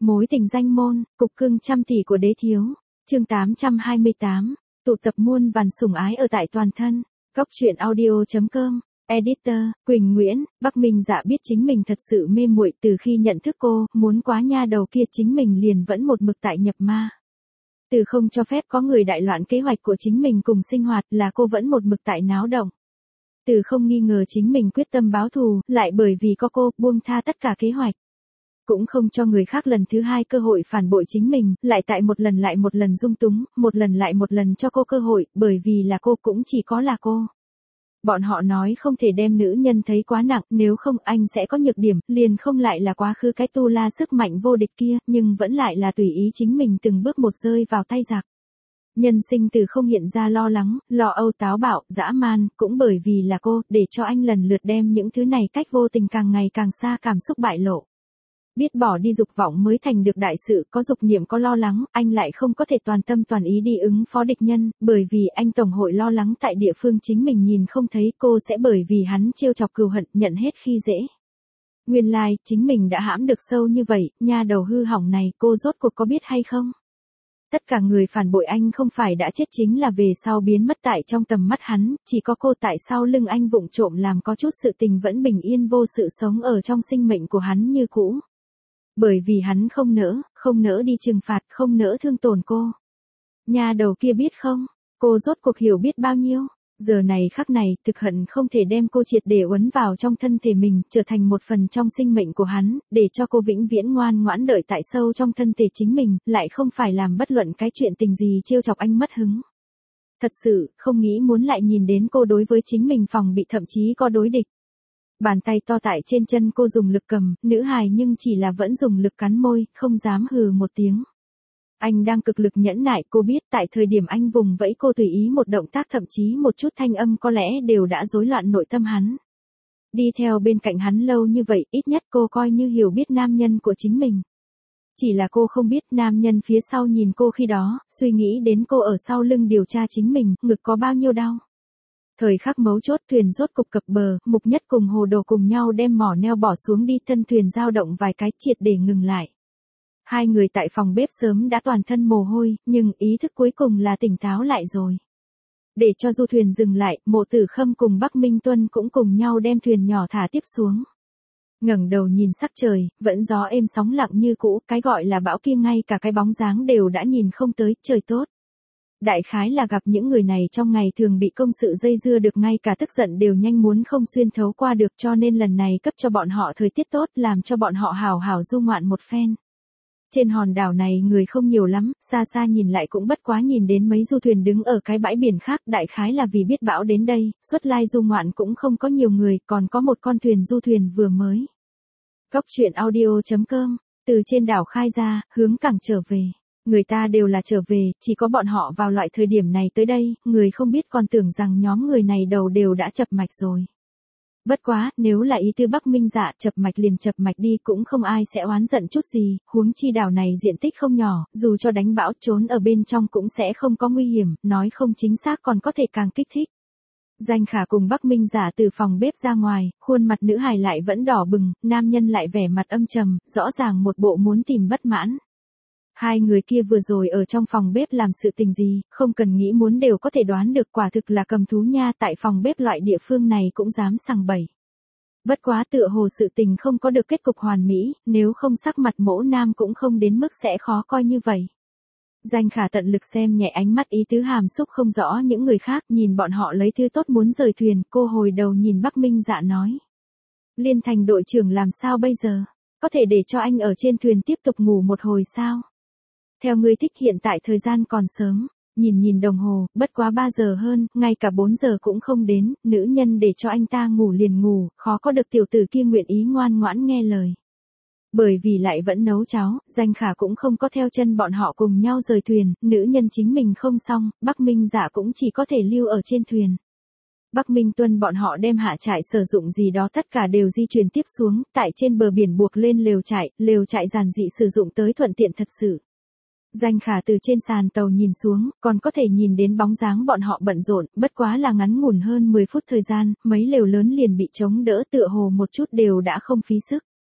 Mối tình danh môn, cục cưng trăm tỷ của đế thiếu. Chương 828. Tụ tập muôn vàn sủng ái ở tại toàn thân. Góc truyện audio.com. Editor, Quỳnh Nguyễn. Bắc Minh Dạ biết chính mình thật sự mê muội từ khi nhận thức cô, muốn quá nha đầu kia chính mình liền vẫn một mực tại nhập ma. Từ không cho phép có người đại loạn kế hoạch của chính mình cùng sinh hoạt là cô vẫn một mực tại náo động. Từ không nghi ngờ chính mình quyết tâm báo thù, lại bởi vì có cô, buông tha tất cả kế hoạch. Cũng không cho người khác lần thứ hai cơ hội phản bội chính mình, lại tại một lần dung túng, một lần cho cô cơ hội, bởi vì là cô cũng chỉ có là cô. Bọn họ nói không thể đem nữ nhân thấy quá nặng, nếu không anh sẽ có nhược điểm, liền không lại là quá khứ cái tu la sức mạnh vô địch kia, nhưng vẫn lại là tùy ý chính mình từng bước một rơi vào tay giặc. Nhân sinh từ không hiện ra lo lắng, lo âu táo bạo, dã man, cũng bởi vì là cô, để cho anh lần lượt đem những thứ này cách vô tình càng ngày càng xa cảm xúc bại lộ. Biết bỏ đi dục vọng mới thành được đại sự, có dục niệm có lo lắng, anh lại không có thể toàn tâm toàn ý đi ứng phó địch nhân, bởi vì anh tổng hội lo lắng tại địa phương chính mình nhìn không thấy, cô sẽ bởi vì hắn trêu chọc cừu hận, nhận hết khi dễ. Nguyên lai, chính mình đã hãm được sâu như vậy, nha đầu hư hỏng này, cô rốt cuộc có biết hay không? Tất cả người phản bội anh không phải đã chết chính là về sau biến mất tại trong tầm mắt hắn, chỉ có cô tại sau lưng anh vụng trộm làm có chút sự tình vẫn bình yên vô sự sống ở trong sinh mệnh của hắn như cũ. Bởi vì hắn không nỡ đi trừng phạt, không nỡ thương tổn cô. Nhà đầu kia biết không, cô rốt cuộc hiểu biết bao nhiêu, giờ này khắc này, thực hận không thể đem cô triệt để uốn vào trong thân thể mình, trở thành một phần trong sinh mệnh của hắn, để cho cô vĩnh viễn ngoan ngoãn đợi tại sâu trong thân thể chính mình, lại không phải làm bất luận cái chuyện tình gì trêu chọc anh mất hứng. Thật sự, không nghĩ muốn lại nhìn đến cô đối với chính mình phòng bị thậm chí có đối địch. Bàn tay to tại trên chân cô dùng lực cầm, nữ hài nhưng chỉ là vẫn dùng lực cắn môi, không dám hừ một tiếng. Anh đang cực lực nhẫn nại, cô biết tại thời điểm anh vùng vẫy cô tùy ý một động tác thậm chí một chút thanh âm có lẽ đều đã rối loạn nội tâm hắn. Đi theo bên cạnh hắn lâu như vậy, ít nhất cô coi như hiểu biết nam nhân của chính mình. Chỉ là cô không biết nam nhân phía sau nhìn cô khi đó, suy nghĩ đến cô ở sau lưng điều tra chính mình, ngực có bao nhiêu đau. Thời khắc mấu chốt thuyền rốt cục cập bờ, Mục Nhất cùng Hồ Đồ cùng nhau đem mỏ neo bỏ xuống đi, thân thuyền dao động vài cái triệt để ngừng lại. Hai người tại phòng bếp sớm đã toàn thân mồ hôi, nhưng ý thức cuối cùng là tỉnh táo lại rồi. Để cho du thuyền dừng lại, Mộ Tử Khâm cùng Bắc Minh Tuân cũng cùng nhau đem thuyền nhỏ thả tiếp xuống. Ngẩng đầu nhìn sắc trời, vẫn gió êm sóng lặng như cũ, cái gọi là bão kia ngay cả cái bóng dáng đều đã nhìn không tới, trời tốt. Đại khái là gặp những người này trong ngày thường bị công sự dây dưa được ngay cả tức giận đều nhanh muốn không xuyên thấu qua được, cho nên lần này cấp cho bọn họ thời tiết tốt, làm cho bọn họ hào hào du ngoạn một phen. Trên hòn đảo này người không nhiều lắm, xa xa nhìn lại cũng bất quá nhìn đến mấy du thuyền đứng ở cái bãi biển khác, đại khái là vì biết bão đến đây, xuất lai du ngoạn cũng không có nhiều người, còn có một con thuyền du thuyền vừa mới. Góc truyện audio.com, từ trên đảo khai ra, hướng cảng trở về. Người ta đều là trở về, chỉ có bọn họ vào loại thời điểm này tới đây, người không biết còn tưởng rằng nhóm người này đầu đều đã chập mạch rồi. Bất quá, nếu là ý tư Bắc Minh Dạ, chập mạch liền chập mạch đi, cũng không ai sẽ oán giận chút gì, huống chi đảo này diện tích không nhỏ, dù cho đánh bão trốn ở bên trong cũng sẽ không có nguy hiểm, nói không chính xác còn có thể càng kích thích. Danh Khả cùng Bắc Minh Dạ từ phòng bếp ra ngoài, khuôn mặt nữ hài lại vẫn đỏ bừng, nam nhân lại vẻ mặt âm trầm, rõ ràng một bộ muốn tìm bất mãn. Hai người kia vừa rồi ở trong phòng bếp làm sự tình gì, không cần nghĩ muốn đều có thể đoán được, quả thực là cầm thú nha, tại phòng bếp loại địa phương này cũng dám sằng bậy. Bất quá tựa hồ sự tình không có được kết cục hoàn mỹ, nếu không sắc mặt Mỗ Nam cũng không đến mức sẽ khó coi như vậy. Danh Khả tận lực xem nhẹ ánh mắt ý tứ hàm xúc không rõ những người khác, nhìn bọn họ lấy thứ tốt muốn rời thuyền, cô hồi đầu nhìn Bắc Minh Dạ nói. Liên Thành đội trưởng làm sao bây giờ? Có thể để cho anh ở trên thuyền tiếp tục ngủ một hồi sao? Theo ngươi thích, hiện tại thời gian còn sớm, nhìn đồng hồ, bất quá 3 giờ hơn, ngay cả 4 giờ cũng không đến, nữ nhân để cho anh ta ngủ liền ngủ, khó có được tiểu tử kia nguyện ý ngoan ngoãn nghe lời. Bởi vì lại vẫn nấu cháo, Danh Khả cũng không có theo chân bọn họ cùng nhau rời thuyền, nữ nhân chính mình không xong, Bắc Minh Dạ cũng chỉ có thể lưu ở trên thuyền. Bắc Minh Tuân bọn họ đem hạ trại sử dụng gì đó tất cả đều di chuyển tiếp xuống, tại trên bờ biển buộc lên lều trại giản dị sử dụng tới thuận tiện thật sự. Danh Khả từ trên sàn tàu nhìn xuống, còn có thể nhìn đến bóng dáng bọn họ bận rộn, bất quá là ngắn ngủn hơn 10 phút thời gian, mấy lều lớn liền bị chống đỡ, tựa hồ một chút đều đã không phí sức.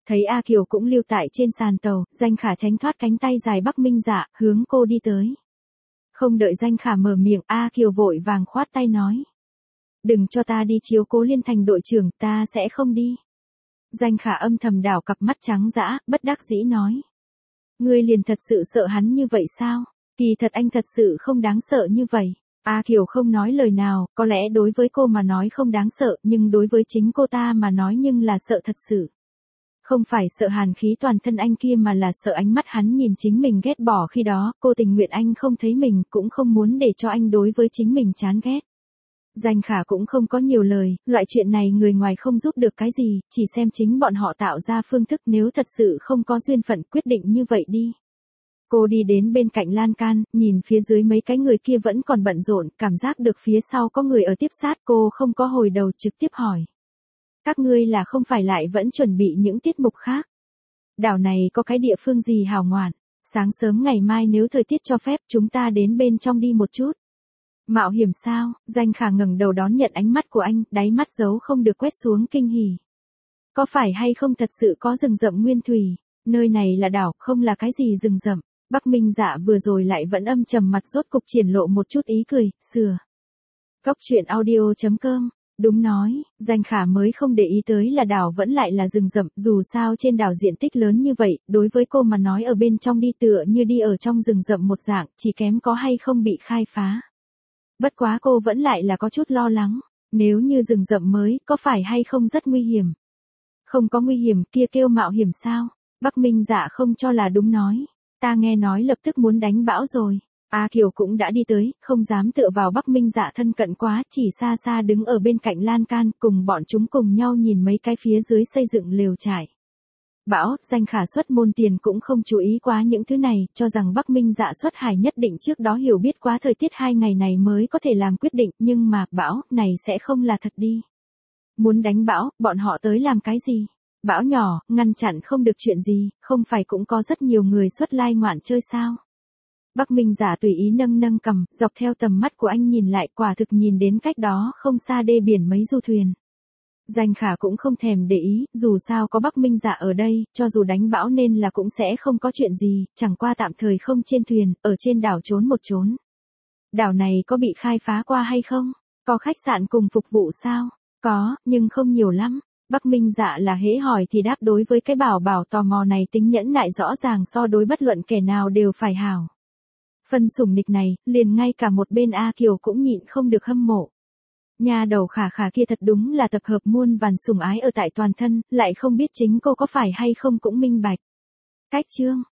Thấy A Kiều cũng lưu tại trên sàn tàu, Danh Khả tránh thoát cánh tay dài Bắc Minh Dạ, hướng cô đi tới. Không đợi Danh Khả mở miệng, A Kiều vội vàng khoát tay nói. Đừng cho ta đi chiếu cố Liên Thành đội trưởng, ta sẽ không đi. Danh Khả âm thầm đảo cặp mắt trắng dã, bất đắc dĩ nói. Ngươi liền thật sự sợ hắn như vậy sao? Kỳ thật anh thật sự không đáng sợ như vậy. A Kiều không nói lời nào, có lẽ đối với cô mà nói không đáng sợ, nhưng đối với chính cô ta mà nói nhưng là sợ thật sự. Không phải sợ hàn khí toàn thân anh kia mà là sợ ánh mắt hắn nhìn chính mình ghét bỏ khi đó, cô tình nguyện anh không thấy mình, cũng không muốn để cho anh đối với chính mình chán ghét. Danh Khả cũng không có nhiều lời, loại chuyện này người ngoài không giúp được cái gì, chỉ xem chính bọn họ tạo ra phương thức, nếu thật sự không có duyên phận quyết định như vậy đi. Cô đi đến bên cạnh lan can, nhìn phía dưới mấy cái người kia vẫn còn bận rộn, cảm giác được phía sau có người ở tiếp sát, cô không có hồi đầu trực tiếp hỏi. Các ngươi là không phải lại vẫn chuẩn bị những tiết mục khác? Đảo này có cái địa phương gì hào ngoạn? Sáng sớm ngày mai nếu thời tiết cho phép chúng ta đến bên trong đi một chút. Mạo hiểm sao? Danh Khả ngẩng đầu đón nhận ánh mắt của anh, đáy mắt giấu không được quét xuống kinh hỉ. Có phải hay không thật sự có rừng rậm nguyên thủy? Nơi này là đảo, không là cái gì rừng rậm. Bắc Minh Dạ vừa rồi lại vẫn âm trầm mặt rốt cục triển lộ một chút ý cười, sửa. Cóc truyện audio.com. Đúng nói, Danh Khả mới không để ý tới là đảo vẫn lại là rừng rậm, dù sao trên đảo diện tích lớn như vậy, đối với cô mà nói ở bên trong đi tựa như đi ở trong rừng rậm một dạng, chỉ kém có hay không bị khai phá. Bất quá cô vẫn lại là có chút lo lắng, nếu như rừng rậm mới, có phải hay không rất nguy hiểm? Không có nguy hiểm kia kêu mạo hiểm sao? Bắc Minh Dạ không cho là đúng nói, ta nghe nói lập tức muốn đánh bão rồi. A Kiều cũng đã đi tới, không dám tựa vào Bắc Minh Dạ thân cận quá, chỉ xa xa đứng ở bên cạnh lan can, cùng bọn chúng cùng nhau nhìn mấy cái phía dưới xây dựng lều trại. Bão, Danh Khả xuất môn tiền cũng không chú ý quá những thứ này, cho rằng Bắc Minh Dạ xuất hải nhất định trước đó hiểu biết quá thời tiết 2 ngày này mới có thể làm quyết định, nhưng mà, bão, này sẽ không là thật đi. Muốn đánh bão, bọn họ tới làm cái gì? Bão nhỏ, ngăn chặn không được chuyện gì, không phải cũng có rất nhiều người xuất lai ngoạn chơi sao? Bắc Minh Dạ tùy ý nâng nâng cầm, dọc theo tầm mắt của anh nhìn lại, quả thực nhìn đến cách đó không xa đê biển mấy du thuyền. Danh Khả cũng không thèm để ý, dù sao có Bắc Minh Dạ ở đây, cho dù đánh bão nên là cũng sẽ không có chuyện gì, chẳng qua tạm thời không trên thuyền, ở trên đảo trốn một trốn. Đảo này có bị khai phá qua hay không? Có khách sạn cùng phục vụ sao? Có, nhưng không nhiều lắm. Bắc Minh Dạ là hễ hỏi thì đáp, đối với cái bảo tò mò này tính nhẫn nại rõ ràng so đối bất luận kẻ nào đều phải hảo. Phần sủng nịch này, liền ngay cả một bên A Kiều cũng nhịn không được hâm mộ. Nhà đầu Khả Khả kia thật đúng là tập hợp muôn vàn sủng ái ở tại toàn thân, lại không biết chính cô có phải hay không cũng minh bạch. Cách chương.